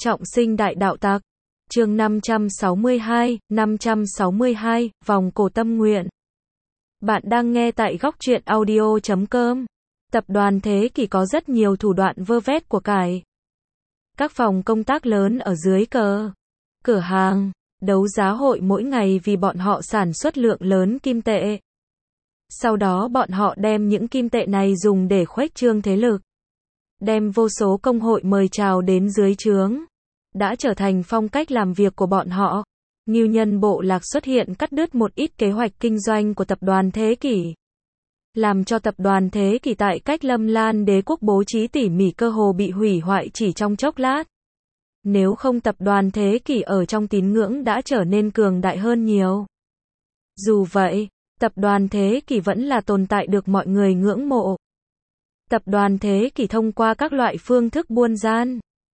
Trọng sinh đại đạo tặc. Chương 562, vòng cổ tâm nguyện. Bạn đang nghe tại góc truyện audio.com. Tập đoàn Thế Kỷ có rất nhiều thủ đoạn vơ vét của cải. Các phòng công tác lớn ở dưới cửa hàng, đấu giá hội mỗi ngày vì bọn họ sản xuất lượng lớn kim tệ. Sau đó bọn họ đem những kim tệ này dùng để khuếch trương thế lực. Đem vô số công hội mời chào đến dưới trướng. Đã trở thành phong cách làm việc của bọn họ. Ngưu Nhân Bộ Lạc xuất hiện cắt đứt một ít kế hoạch kinh doanh của tập đoàn Thế Kỷ. Làm cho tập đoàn Thế Kỷ tại cách Lâm Lan Đế quốc bố trí tỉ mỉ cơ hồ bị hủy hoại chỉ trong chốc lát. Nếu không tập đoàn Thế Kỷ ở trong tín ngưỡng đã trở nên cường đại hơn nhiều. Dù vậy, tập đoàn Thế Kỷ vẫn là tồn tại được mọi người ngưỡng mộ. Tập đoàn Thế Kỷ thông qua các loại phương thức buôn gian,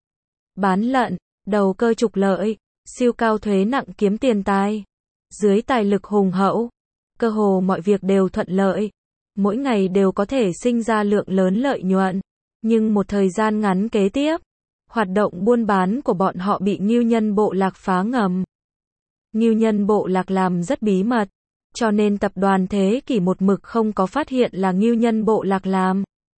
bán lận, đầu cơ trục lợi, siêu cao thuế nặng kiếm tiền tài. Dưới tài lực hùng hậu, cơ hồ mọi việc đều thuận lợi. Mỗi ngày đều có thể sinh ra lượng lớn lợi nhuận. Nhưng một thời gian ngắn kế tiếp, hoạt động buôn bán của bọn họ bị Ngưu Nhân Bộ Lạc phá ngầm. Ngưu Nhân Bộ Lạc làm rất bí mật, cho nên tập đoàn Thế Kỷ một mực không có phát hiện là Ngưu Nhân Bộ Lạc làm.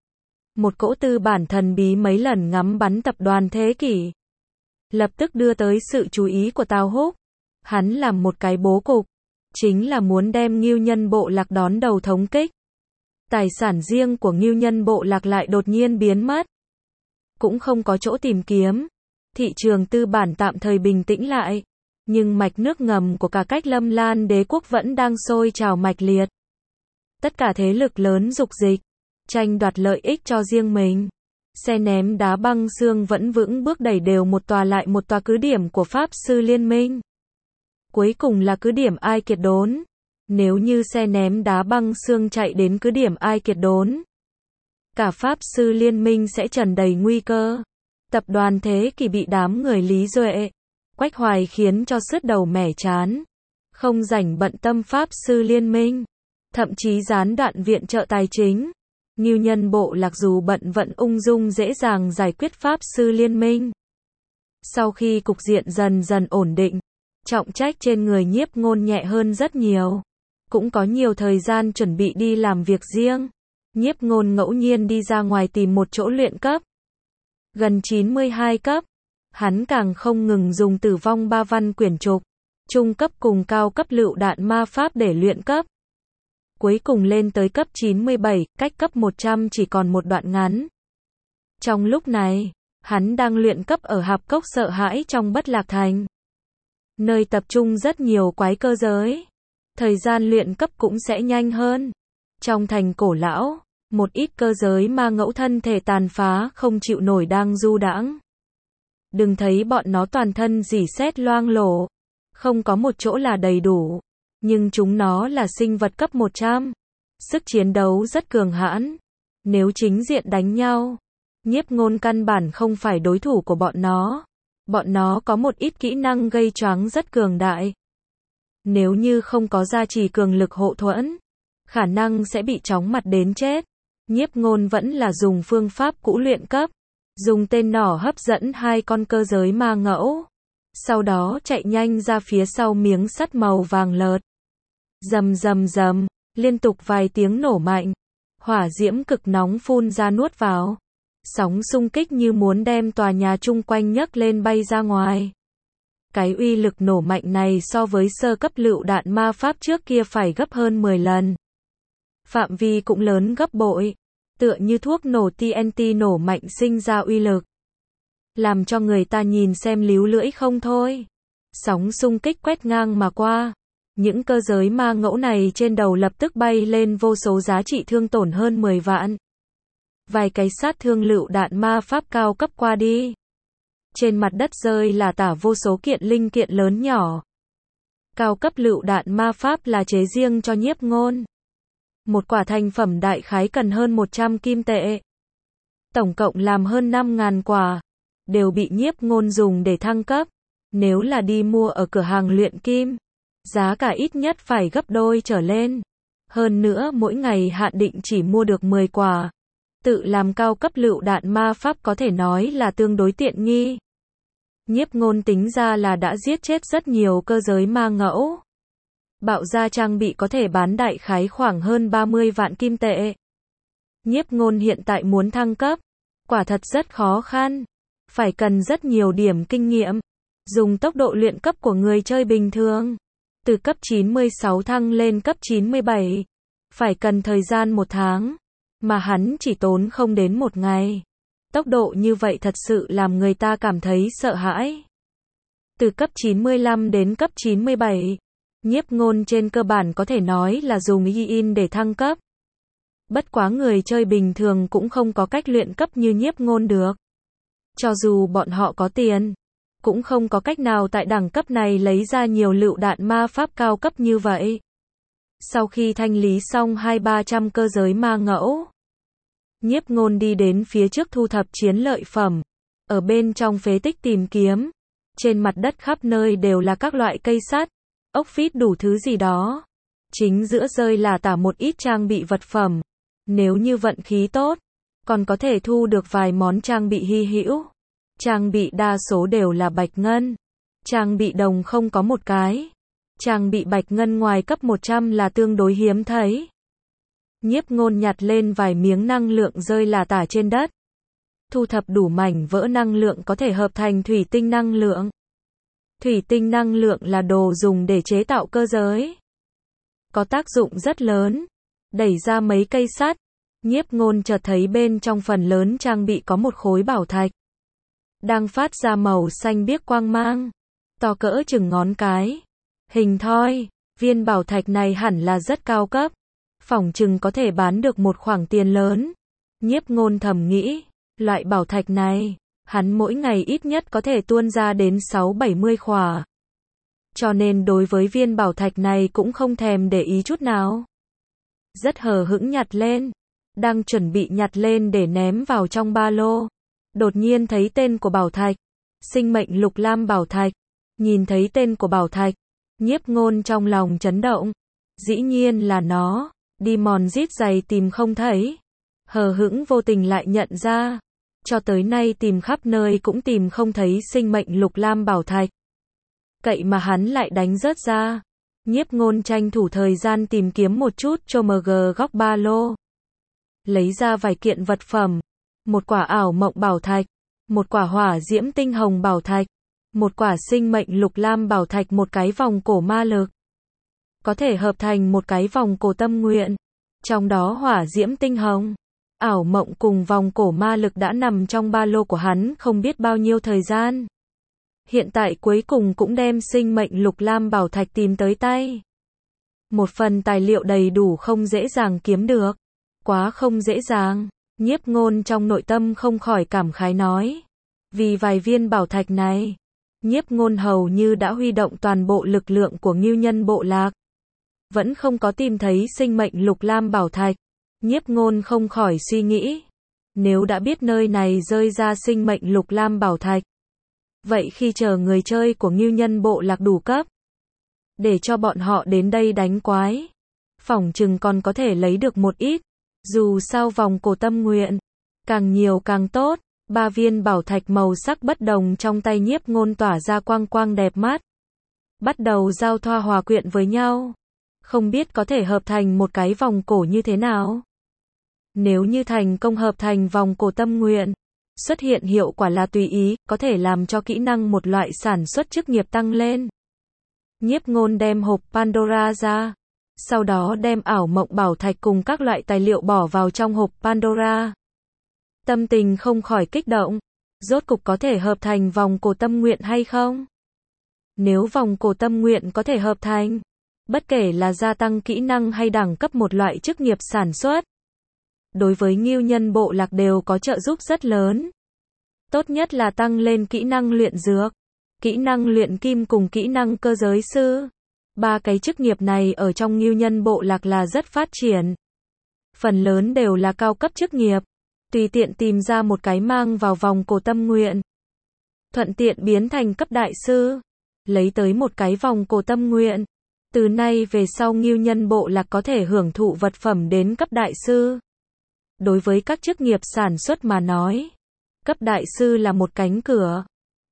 Một cỗ tư bản thần bí mấy lần ngắm bắn tập đoàn Thế Kỷ, lập tức đưa tới sự chú ý của Tào Húc. Hắn làm một cái bố cục, chính là muốn đem Ngưu Nhân Bộ Lạc đón đầu thống kích. Tài sản riêng của Ngưu Nhân Bộ Lạc lại đột nhiên biến mất. Cũng không có chỗ tìm kiếm. Thị trường tư bản tạm thời bình tĩnh lại. Nhưng mạch nước ngầm của cả cách Lâm Lan Đế quốc vẫn đang sôi trào mạch liệt. Tất cả thế lực lớn dục dịch, tranh đoạt lợi ích cho riêng mình. Xe ném đá băng xương vẫn vững bước đẩy đều một tòa lại một tòa cứ điểm của Pháp Sư Liên minh. Cuối cùng là cứ điểm Ai Kiệt Đốn. Nếu như xe ném đá băng xương chạy đến cứ điểm Ai Kiệt Đốn, cả Pháp Sư Liên minh sẽ tràn đầy nguy cơ. Tập đoàn Thế Kỷ bị đám người Lý Duệ, Quách Hoài khiến cho sứt đầu mẻ chán. Không rảnh bận tâm Pháp Sư Liên minh. Thậm chí gián đoạn viện trợ tài chính. Ngưu Nhân Bộ Lạc dù bận vẫn ung dung dễ dàng giải quyết Pháp Sư Liên minh. Sau khi cục diện dần dần ổn định, trọng trách trên người Nhiếp Ngôn nhẹ hơn rất nhiều. Cũng có nhiều thời gian chuẩn bị đi làm việc riêng. Nhiếp Ngôn ngẫu nhiên đi ra ngoài tìm một chỗ luyện cấp. Gần 92 cấp. Hắn càng không ngừng dùng Tử Vong Ba Văn quyển trục, trung cấp cùng cao cấp lựu đạn ma pháp để luyện cấp. Cuối cùng lên tới cấp 97, cách cấp 100 chỉ còn một đoạn ngắn. Trong lúc này, hắn đang luyện cấp ở hạp cốc sợ hãi trong Bất Lạc Thành. Nơi tập trung rất nhiều quái cơ giới. Thời gian luyện cấp cũng sẽ nhanh hơn. Trong thành cổ lão, một ít cơ giới ma ngẫu thân thể tàn phá không chịu nổi đang du đãng. Đừng thấy bọn nó toàn thân rỉ sét loang lổ, không có một chỗ là đầy đủ. Nhưng chúng nó là sinh vật cấp 100. Sức chiến đấu rất cường hãn. Nếu chính diện đánh nhau, Nhiếp Ngôn căn bản không phải đối thủ của bọn nó. Bọn nó có một ít kỹ năng gây choáng rất cường đại. Nếu như không có gia trì cường lực hộ thuẫn, khả năng sẽ bị chóng mặt đến chết. Nhiếp Ngôn vẫn là dùng phương pháp cũ luyện cấp. Dùng tên nỏ hấp dẫn hai con cơ giới ma ngẫu. Sau đó chạy nhanh ra phía sau miếng sắt màu vàng lợt. Rầm rầm rầm, liên tục vài tiếng nổ mạnh. Hỏa diễm cực nóng phun ra nuốt vào. Sóng xung kích như muốn đem tòa nhà chung quanh nhấc lên bay ra ngoài. Cái uy lực nổ mạnh này so với sơ cấp lựu đạn ma pháp trước kia phải gấp hơn 10 lần. Phạm vi cũng lớn gấp bội. Tựa như thuốc nổ TNT nổ mạnh sinh ra uy lực. Làm cho người ta nhìn xem líu lưỡi không thôi. Sóng xung kích quét ngang mà qua. Những cơ giới ma ngẫu này trên đầu lập tức bay lên vô số giá trị thương tổn hơn 10 vạn. Vài cái sát thương lựu đạn ma pháp cao cấp qua đi. Trên mặt đất rơi là tả vô số kiện linh kiện lớn nhỏ. Cao cấp lựu đạn ma pháp là chế riêng cho Nhiếp Ngôn. Một quả thành phẩm đại khái cần hơn 100 kim tệ. Tổng cộng làm hơn 5.000 quả. Đều bị Nhiếp Ngôn dùng để thăng cấp. Nếu là đi mua ở cửa hàng luyện kim, giá cả ít nhất phải gấp đôi trở lên. Hơn nữa mỗi ngày hạn định chỉ mua được 10 quả. Tự làm cao cấp lựu đạn ma pháp có thể nói là tương đối tiện nghi. Nhiếp Ngôn tính ra là đã giết chết rất nhiều cơ giới ma ngẫu. Bạo gia trang bị có thể bán đại khái khoảng hơn 30 vạn kim tệ. Nhiếp Ngôn hiện tại muốn thăng cấp, quả thật rất khó khăn. Phải cần rất nhiều điểm kinh nghiệm. Dùng tốc độ luyện cấp của người chơi bình thường. Từ cấp 96 thăng lên cấp 97. Phải cần thời gian 1 tháng. Mà hắn chỉ tốn không đến 1 ngày. Tốc độ như vậy thật sự làm người ta cảm thấy sợ hãi. Từ cấp 95 đến cấp 97. Nhiếp Ngôn trên cơ bản có thể nói là dùng yin để thăng cấp. Bất quá người chơi bình thường cũng không có cách luyện cấp như Nhiếp Ngôn được. Cho dù bọn họ có tiền, cũng không có cách nào tại đẳng cấp này lấy ra nhiều lựu đạn ma pháp cao cấp như vậy. Sau khi thanh lý xong 200-300 cơ giới ma ngẫu, Nhiếp Ngôn đi đến phía trước thu thập chiến lợi phẩm. Ở bên trong phế tích tìm kiếm. Trên mặt đất khắp nơi đều là các loại cây sắt, ốc vít đủ thứ gì đó. Chính giữa rơi là tả một ít trang bị vật phẩm. Nếu như vận khí tốt, còn có thể thu được vài món trang bị hy hữu. Trang bị đa số đều là bạch ngân. Trang bị đồng không có một cái. Trang bị bạch ngân ngoài cấp 100 là tương đối hiếm thấy. Nhiếp Ngôn nhặt lên vài miếng năng lượng rơi là tả trên đất. Thu thập đủ mảnh vỡ năng lượng có thể hợp thành thủy tinh năng lượng. Thủy tinh năng lượng là đồ dùng để chế tạo cơ giới. Có tác dụng rất lớn. Đẩy ra mấy cây sắt. Nhiếp Ngôn chợt thấy bên trong phần lớn trang bị có một khối bảo thạch. Đang phát ra màu xanh biếc quang mang. To cỡ chừng ngón cái. Hình thoi. Viên bảo thạch này hẳn là rất cao cấp. Phỏng chừng có thể bán được một khoản tiền lớn. Nhiếp Ngôn thầm nghĩ. Loại bảo thạch này, hắn mỗi ngày ít nhất có thể tuôn ra đến 6-70 khỏa. Cho nên đối với viên bảo thạch này cũng không thèm để ý chút nào. Rất hờ hững nhặt lên. Đang chuẩn bị nhặt lên để ném vào trong ba lô. Đột nhiên thấy tên của bảo thạch. Sinh mệnh lục lam bảo thạch. Nhìn thấy tên của bảo thạch. Nhiếp Ngôn trong lòng chấn động. Dĩ nhiên là nó. Đi mòn rít giày tìm không thấy. Hờ hững vô tình lại nhận ra. Cho tới nay tìm khắp nơi cũng tìm không thấy sinh mệnh lục lam bảo thạch. Cậy mà hắn lại đánh rớt ra. Nhiếp Ngôn tranh thủ thời gian tìm kiếm một chút cho MG góc ba lô. Lấy ra vài kiện vật phẩm. Một quả ảo mộng bảo thạch. Một quả hỏa diễm tinh hồng bảo thạch. Một quả sinh mệnh lục lam bảo thạch, một cái vòng cổ ma lực. Có thể hợp thành một cái vòng cổ tâm nguyện. Trong đó hỏa diễm tinh hồng, ảo mộng cùng vòng cổ ma lực đã nằm trong ba lô của hắn không biết bao nhiêu thời gian. Hiện tại cuối cùng cũng đem sinh mệnh lục lam bảo thạch tìm tới tay. Một phần tài liệu đầy đủ không dễ dàng kiếm được. Quá không dễ dàng. Nhiếp Ngôn trong nội tâm không khỏi cảm khái nói. Vì vài viên bảo thạch này, Nhiếp Ngôn hầu như đã huy động toàn bộ lực lượng của Ngưu Nhân bộ lạc. Vẫn không có tìm thấy sinh mệnh lục lam bảo thạch. Nhiếp Ngôn không khỏi suy nghĩ. Nếu đã biết nơi này rơi ra sinh mệnh lục lam bảo thạch, vậy khi chờ người chơi của Ngưu Nhân bộ lạc đủ cấp, để cho bọn họ đến đây đánh quái, phỏng chừng còn có thể lấy được một ít. Dù sao vòng cổ tâm nguyện, càng nhiều càng tốt. 3 viên bảo thạch màu sắc bất đồng trong tay Nhiếp Ngôn tỏa ra quang quang đẹp mắt. Bắt đầu giao thoa hòa quyện với nhau. Không biết có thể hợp thành một cái vòng cổ như thế nào. Nếu như thành công hợp thành vòng cổ tâm nguyện, xuất hiện hiệu quả là tùy ý, có thể làm cho kỹ năng một loại sản xuất chức nghiệp tăng lên. Nhiếp Ngôn đem hộp Pandora ra. Sau đó đem ảo mộng bảo thạch cùng các loại tài liệu bỏ vào trong hộp Pandora. Tâm tình không khỏi kích động. Rốt cục có thể hợp thành vòng cổ tâm nguyện hay không? Nếu vòng cổ tâm nguyện có thể hợp thành, bất kể là gia tăng kỹ năng hay đẳng cấp một loại chức nghiệp sản xuất, đối với Ngưu Nhân bộ lạc đều có trợ giúp rất lớn. Tốt nhất là tăng lên kỹ năng luyện dược, kỹ năng luyện kim cùng kỹ năng cơ giới sư. 3 cái chức nghiệp này ở trong Ngưu Nhân bộ lạc là rất phát triển. Phần lớn đều là cao cấp chức nghiệp. Tùy tiện tìm ra một cái mang vào vòng cổ tâm nguyện. Thuận tiện biến thành cấp đại sư. Lấy tới một cái vòng cổ tâm nguyện. Từ nay về sau Ngưu Nhân bộ lạc có thể hưởng thụ vật phẩm đến cấp đại sư. Đối với các chức nghiệp sản xuất mà nói, cấp đại sư là một cánh cửa.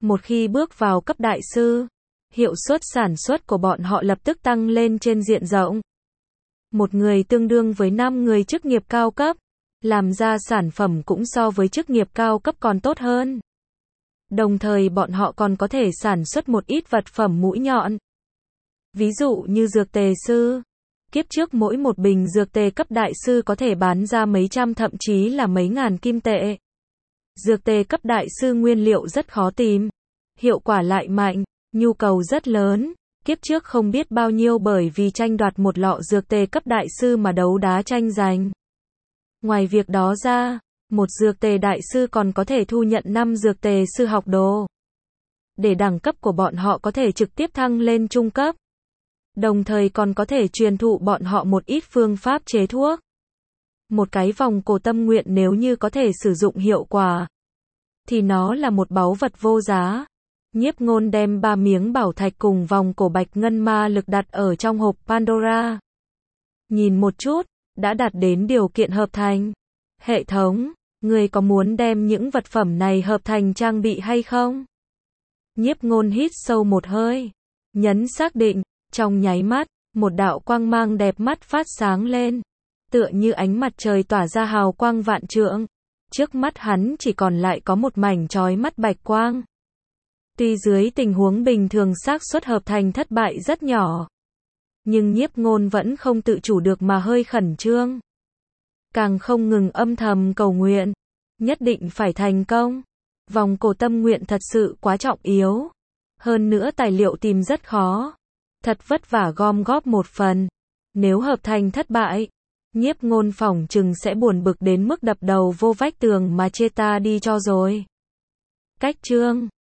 Một khi bước vào cấp đại sư, hiệu suất sản xuất của bọn họ lập tức tăng lên trên diện rộng. Một người tương đương với 5 người chức nghiệp cao cấp, làm ra sản phẩm cũng so với chức nghiệp cao cấp còn tốt hơn. Đồng thời bọn họ còn có thể sản xuất một ít vật phẩm mũi nhọn. Ví dụ như dược tề sư. Kiếp trước mỗi một bình dược tề cấp đại sư có thể bán ra mấy trăm thậm chí là mấy ngàn kim tệ. Dược tề cấp đại sư nguyên liệu rất khó tìm, hiệu quả lại mạnh, nhu cầu rất lớn. Kiếp trước không biết bao nhiêu bởi vì tranh đoạt một lọ dược tề cấp đại sư mà đấu đá tranh giành. Ngoài việc đó ra, một dược tề đại sư còn có thể thu nhận 5 dược tề sư học đồ. Để đẳng cấp của bọn họ có thể trực tiếp thăng lên trung cấp. Đồng thời còn có thể truyền thụ bọn họ một ít phương pháp chế thuốc. Một cái vòng cổ tâm nguyện nếu như có thể sử dụng hiệu quả, thì nó là một báu vật vô giá. Nhiếp Ngôn đem 3 miếng bảo thạch cùng vòng cổ bạch ngân ma lực đặt ở trong hộp Pandora. Nhìn một chút, đã đạt đến điều kiện hợp thành. Hệ thống, người có muốn đem những vật phẩm này hợp thành trang bị hay không? Nhiếp Ngôn hít sâu một hơi, nhấn xác định, trong nháy mắt, một đạo quang mang đẹp mắt phát sáng lên, tựa như ánh mặt trời tỏa ra hào quang vạn trượng. Trước mắt hắn chỉ còn lại có một mảnh chói mắt bạch quang. Tuy dưới tình huống bình thường xác suất hợp thành thất bại rất nhỏ, nhưng Nhiếp Ngôn vẫn không tự chủ được mà hơi khẩn trương. Càng không ngừng âm thầm cầu nguyện, nhất định phải thành công. Vòng cổ tâm nguyện thật sự quá trọng yếu. Hơn nữa tài liệu tìm rất khó. Thật vất vả gom góp một phần. Nếu hợp thành thất bại, Nhiếp Ngôn phỏng chừng sẽ buồn bực đến mức đập đầu vô vách tường mà chê ta đi cho rồi. Cách chương